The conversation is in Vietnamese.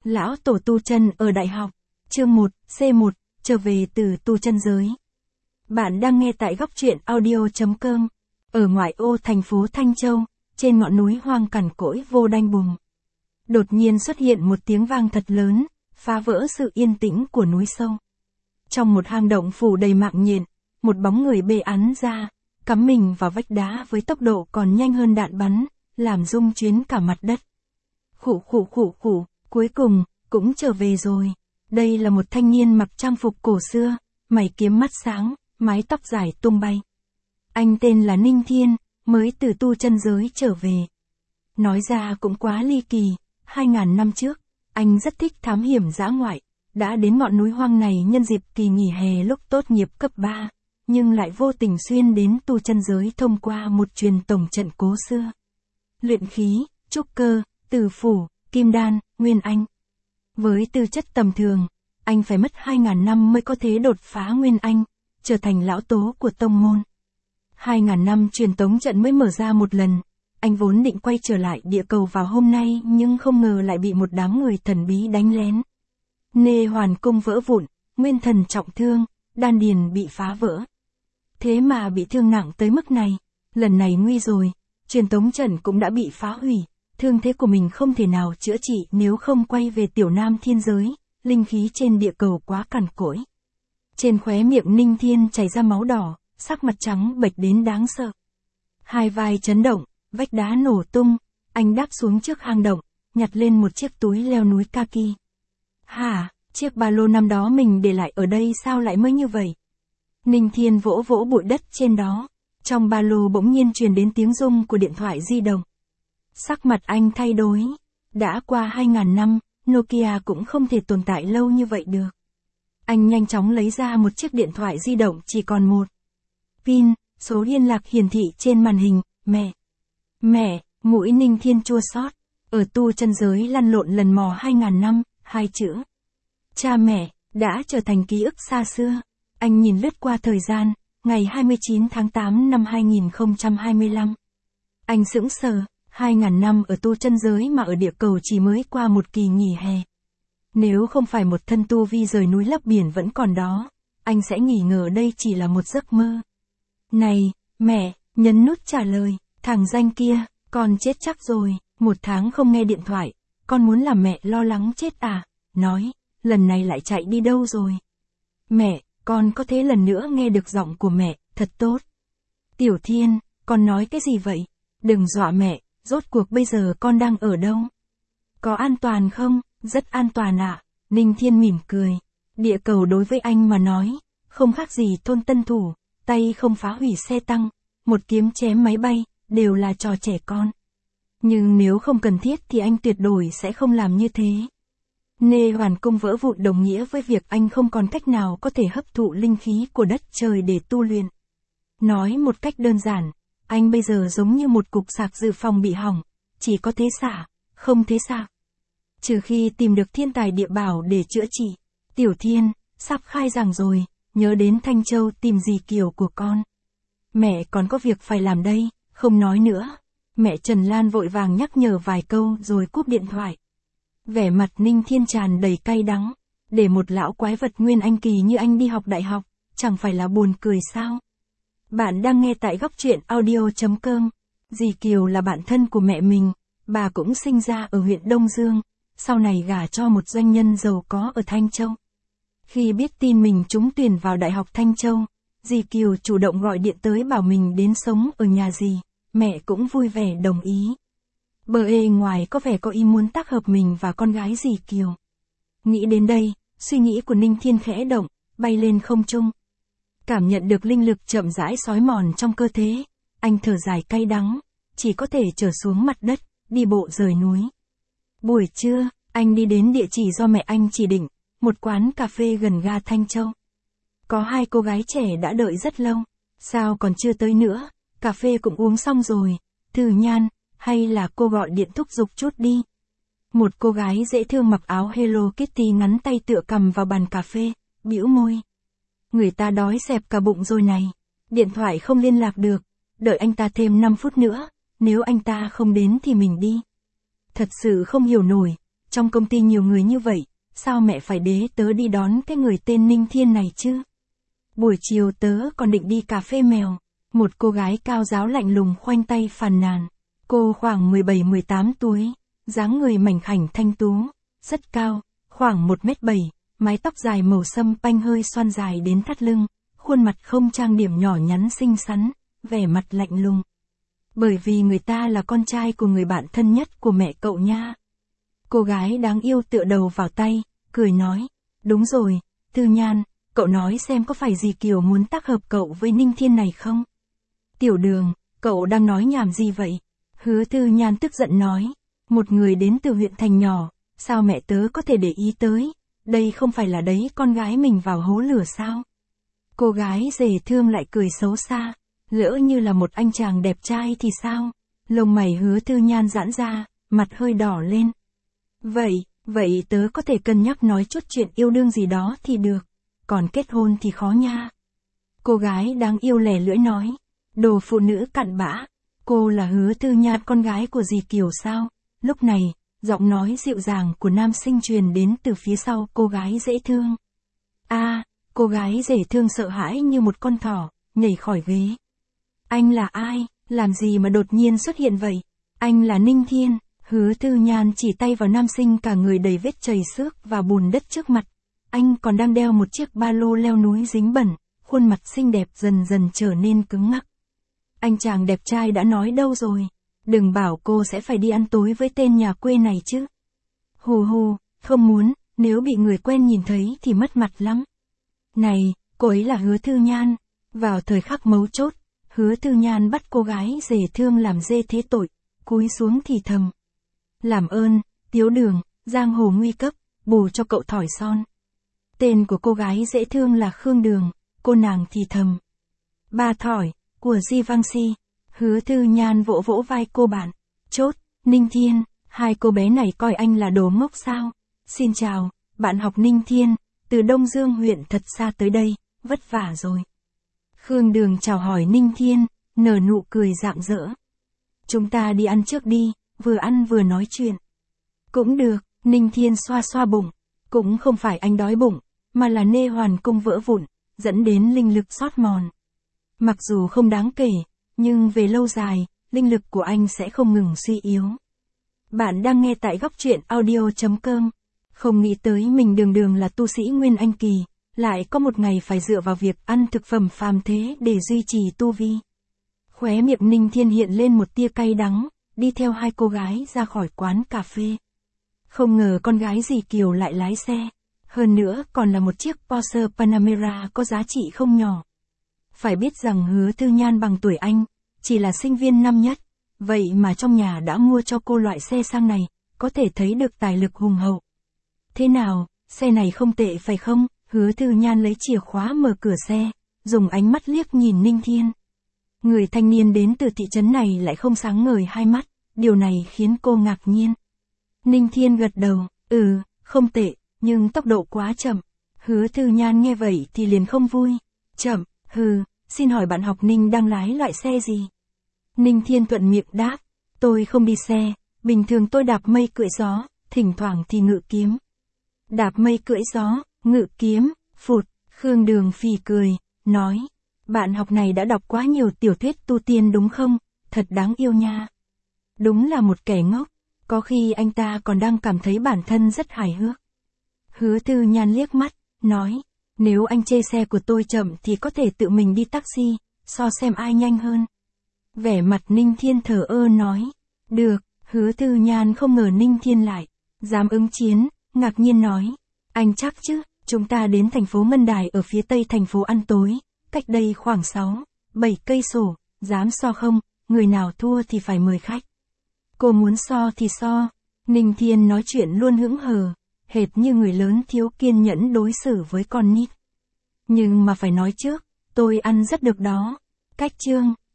Lão Tổ tu chân ở đại học. Chương 1, C1, trở về từ tu chân giới. Bạn đang nghe tại góc truyện audio.com. Ở ngoại ô thành phố Thanh Châu, trên ngọn núi hoang cằn cỗi vô đanh bùng. Đột nhiên xuất hiện một tiếng vang thật lớn, phá vỡ sự yên tĩnh của núi sâu. Trong một hang động phủ đầy mạng nhện, một bóng người bê án ra, cắm mình vào vách đá với tốc độ còn nhanh hơn đạn bắn, làm rung chuyến cả mặt đất. Khụ, cuối cùng, cũng trở về rồi. Đây là một thanh niên mặc trang phục cổ xưa, mày kiếm mắt sáng, mái tóc dài tung bay. Anh tên là Ninh Thiên, mới từ tu chân giới trở về. Nói ra cũng quá ly kỳ, 2000 năm trước, anh rất thích thám hiểm dã ngoại, đã đến ngọn núi hoang này nhân dịp kỳ nghỉ hè lúc tốt nghiệp cấp 3, nhưng lại vô tình xuyên đến tu chân giới thông qua một truyền tổng trận cố xưa. Luyện khí, trúc cơ, tử phủ, kim đan, nguyên anh. Với tư chất tầm thường, anh phải mất 2000 năm mới có thể đột phá nguyên anh, trở thành lão tố của tông môn. 2000 năm truyền tống trận mới mở ra một lần, anh vốn định quay trở lại địa cầu vào hôm nay nhưng không ngờ lại bị một đám người thần bí đánh lén. Nê hoàn cung vỡ vụn, nguyên thần trọng thương, đan điền bị phá vỡ. Thế mà bị thương nặng tới mức này, lần này nguy rồi, truyền tống trận cũng đã bị phá hủy, thương thế của mình không thể nào chữa trị nếu không quay về tiểu nam thiên giới, linh khí trên địa cầu quá cằn cỗi. Trên khóe miệng Ninh Thiên chảy ra máu đỏ, sắc mặt trắng bệch đến đáng sợ. Hai vai chấn động, vách đá nổ tung, anh đáp xuống trước hang động, nhặt lên một chiếc túi leo núi kaki. Hả, chiếc ba lô năm đó mình để lại ở đây sao lại mới như vậy? Ninh Thiên vỗ vỗ bụi đất trên đó, trong ba lô bỗng nhiên truyền đến tiếng rung của điện thoại di động. Sắc mặt anh thay đổi, đã qua 2000 năm, Nokia cũng không thể tồn tại lâu như vậy được. Anh nhanh chóng lấy ra một chiếc điện thoại di động chỉ còn một pin, số liên lạc hiển thị trên màn hình, mẹ, mũi Ninh Thiên chua xót, ở tu chân giới lăn lộn lần mò 2000 năm, hai chữ cha mẹ, đã trở thành ký ức xa xưa. Anh nhìn lướt qua thời gian, ngày 29 tháng 8 năm 2025. Anh sững sờ, 2000 năm ở tu chân giới mà ở địa cầu chỉ mới qua một kỳ nghỉ hè. Nếu không phải một thân tu vi rời núi lấp biển vẫn còn đó, anh sẽ nghi ngờ đây chỉ là một giấc mơ. Này, mẹ, nhấn nút trả lời, thằng danh kia, con chết chắc rồi, 1 tháng không nghe điện thoại, con muốn làm mẹ lo lắng chết à, nói, lần này lại chạy đi đâu rồi? Mẹ, con có thể lần nữa nghe được giọng của mẹ, thật tốt. Tiểu Thiên, con nói cái gì vậy? Đừng dọa mẹ, rốt cuộc bây giờ con đang ở đâu? Có an toàn không? Rất an toàn ạ. Ninh Thiên mỉm cười. Địa cầu đối với anh mà nói, không khác gì thôn tân thủ, tay không phá hủy xe tăng, một kiếm chém máy bay, đều là trò trẻ con. Nhưng nếu không cần thiết thì anh tuyệt đối sẽ không làm như thế. Nê hoàn cung vỡ vụn đồng nghĩa với việc anh không còn cách nào có thể hấp thụ linh khí của đất trời để tu luyện. Nói một cách đơn giản, anh bây giờ giống như một cục sạc dự phòng bị hỏng, chỉ có thế xả, không thế sạc. Trừ khi tìm được thiên tài địa bảo để chữa trị. Tiểu Thiên, sắp khai giảng rồi, nhớ đến Thanh Châu tìm dì Kiều của con. Mẹ còn có việc phải làm đây, không nói nữa. Mẹ Trần Lan vội vàng nhắc nhở vài câu rồi cúp điện thoại. Vẻ mặt Ninh Thiên tràn đầy cay đắng, để một lão quái vật nguyên anh kỳ như anh đi học đại học, chẳng phải là buồn cười sao? Bạn đang nghe tại góc truyện audio.com. Dì Kiều là bạn thân của mẹ mình, bà cũng sinh ra ở huyện Đông Dương, sau này gả cho một doanh nhân giàu có ở Thanh Châu. Khi biết tin mình trúng tuyển vào Đại học Thanh Châu, dì Kiều chủ động gọi điện tới bảo mình đến sống ở nhà dì, mẹ cũng vui vẻ đồng ý. Bề ngoài có vẻ có ý muốn tác hợp mình và con gái dì Kiều. Nghĩ đến đây, suy nghĩ của Ninh Thiên khẽ động, bay lên không trung. Cảm nhận được linh lực chậm rãi xói mòn trong cơ thể, anh thở dài cay đắng, chỉ có thể trở xuống mặt đất, đi bộ rời núi. Buổi trưa, anh đi đến địa chỉ do mẹ anh chỉ định, một quán cà phê gần ga Thanh Châu. Có 2 cô gái trẻ đã đợi rất lâu, sao còn chưa tới nữa, cà phê cũng uống xong rồi, Thư Nhan, hay là cô gọi điện thúc giục chút đi. Một cô gái dễ thương mặc áo Hello Kitty ngắn tay tựa cầm vào bàn cà phê, bĩu môi. Người ta đói xẹp cả bụng rồi này, điện thoại không liên lạc được, đợi anh ta thêm 5 phút nữa, nếu anh ta không đến thì mình đi. Thật sự không hiểu nổi, trong công ty nhiều người như vậy, sao mẹ phải đế tớ đi đón cái người tên Ninh Thiên này chứ? Buổi chiều tớ còn định đi cà phê mèo. Một cô gái cao ráo lạnh lùng khoanh tay phàn nàn. Cô khoảng 17-18 tuổi, dáng người mảnh khảnh thanh tú, rất cao, khoảng 1m7, mái tóc dài màu sâm panh hơi xoăn dài đến thắt lưng, khuôn mặt không trang điểm nhỏ nhắn xinh xắn, vẻ mặt lạnh lùng. Bởi vì người ta là con trai của người bạn thân nhất của mẹ cậu nha. Cô gái đáng yêu tựa đầu vào tay, cười nói, đúng rồi, Tư Nhan, cậu nói xem có phải dì Kiều muốn tác hợp cậu với Ninh Thiên này không? Tiểu Đường, cậu đang nói nhảm gì vậy? Hứa Tư Nhan tức giận nói, một người đến từ huyện thành nhỏ, sao mẹ tớ có thể để ý tới, đây không phải là đấy con gái mình vào hố lửa sao? Cô gái Dề Thương lại cười xấu xa, lỡ như là một anh chàng đẹp trai thì sao? Lông mày Hứa Tư Nhan giãn ra, mặt hơi đỏ lên. Vậy tớ có thể cân nhắc nói chút chuyện yêu đương gì đó thì được, còn kết hôn thì khó nha. Cô gái đáng yêu lẻ lưỡi nói, đồ phụ nữ cặn bã, cô là Hứa Tư Nhan con gái của dì Kiều sao? Lúc này, giọng nói dịu dàng của nam sinh truyền đến từ phía sau cô gái Dễ Thương. Cô gái Dễ Thương sợ hãi như một con thỏ, nhảy khỏi ghế. Anh là ai, làm gì mà đột nhiên xuất hiện vậy? Anh là Ninh Thiên. Hứa Tư Nhan chỉ tay vào nam sinh cả người đầy vết chầy xước và bùn đất trước mặt. Anh còn đang đeo một chiếc ba lô leo núi dính bẩn, khuôn mặt xinh đẹp dần dần trở nên cứng ngắc. Anh chàng đẹp trai đã nói đâu rồi, đừng bảo cô sẽ phải đi ăn tối với tên nhà quê này chứ. Hù, không muốn, nếu bị người quen nhìn thấy thì mất mặt lắm. Này, cô ấy là Hứa Tư Nhan. Vào thời khắc mấu chốt, Hứa Tư Nhan bắt cô gái Dề Thương làm dê thế tội, cúi xuống thì thầm. Làm ơn, Tiếu Đường, giang hồ nguy cấp, bù cho cậu thỏi son. Tên của cô gái Dễ Thương là Khương Đường, cô nàng thì thầm. Ba thỏi, của Di Vang Si. Hứa Tư Nhan vỗ vỗ vai cô bạn. Chốt, Ninh Thiên, hai cô bé này coi anh là đồ ngốc sao? Xin chào, bạn học Ninh Thiên, từ Đông Dương huyện thật xa tới đây, vất vả rồi. Khương Đường chào hỏi Ninh Thiên, nở nụ cười rạng rỡ. Chúng ta đi ăn trước đi, vừa ăn vừa nói chuyện. Cũng được, Ninh Thiên xoa xoa bụng. Cũng không phải anh đói bụng, mà là nê hoàn cung vỡ vụn, dẫn đến linh lực sót mòn. Mặc dù không đáng kể, nhưng về lâu dài, linh lực của anh sẽ không ngừng suy yếu. Bạn đang nghe tại góc truyện audio.com. Không nghĩ tới mình đường là tu sĩ Nguyên Anh Kỳ, lại có một ngày phải dựa vào việc ăn thực phẩm phàm thế để duy trì tu vi. Khóe miệng Ninh Thiên hiện lên một tia cay đắng, đi theo hai cô gái ra khỏi quán cà phê. Không ngờ con gái dì Kiều lại lái xe, hơn nữa còn là một chiếc Porsche Panamera có giá trị không nhỏ. Phải biết rằng Hứa Tư Nhan bằng tuổi anh, chỉ là sinh viên năm nhất, vậy mà trong nhà đã mua cho cô loại xe sang này, có thể thấy được tài lực hùng hậu. Thế nào, xe này không tệ phải không? Hứa Tư Nhan lấy chìa khóa mở cửa xe, dùng ánh mắt liếc nhìn Ninh Thiên. Người thanh niên đến từ thị trấn này lại không sáng ngời hai mắt, điều này khiến cô ngạc nhiên. Ninh Thiên gật đầu, không tệ, nhưng tốc độ quá chậm. Hứa Tư Nhan nghe vậy thì liền không vui. Chậm, xin hỏi bạn học Ninh đang lái loại xe gì? Ninh Thiên thuận miệng đáp, tôi không đi xe, bình thường tôi đạp mây cưỡi gió, thỉnh thoảng thì ngự kiếm. Đạp mây cưỡi gió, ngự kiếm, phụt, Khương Đường phì cười, nói, bạn học này đã đọc quá nhiều tiểu thuyết tu tiên đúng không? Thật đáng yêu nha. Đúng là một kẻ ngốc, có khi anh ta còn đang cảm thấy bản thân rất hài hước. Hứa Tư Nhan liếc mắt, nói, nếu anh chê xe của tôi chậm thì có thể tự mình đi taxi, so xem ai nhanh hơn. Vẻ mặt Ninh Thiên thờ ơ nói, được. Hứa Tư Nhan không ngờ Ninh Thiên lại dám ứng chiến, ngạc nhiên nói, anh chắc chứ, chúng ta đến thành phố Ngân Đài ở phía tây thành phố ăn tối, cách đây khoảng 6-7 cây số, dám so không, người nào thua thì phải mời khách. Cô muốn so thì so. Ninh Thiên nói chuyện luôn hững hờ, hệt như người lớn thiếu kiên nhẫn đối xử với con nít. Nhưng mà phải nói trước, tôi ăn rất được đó. Cách chương,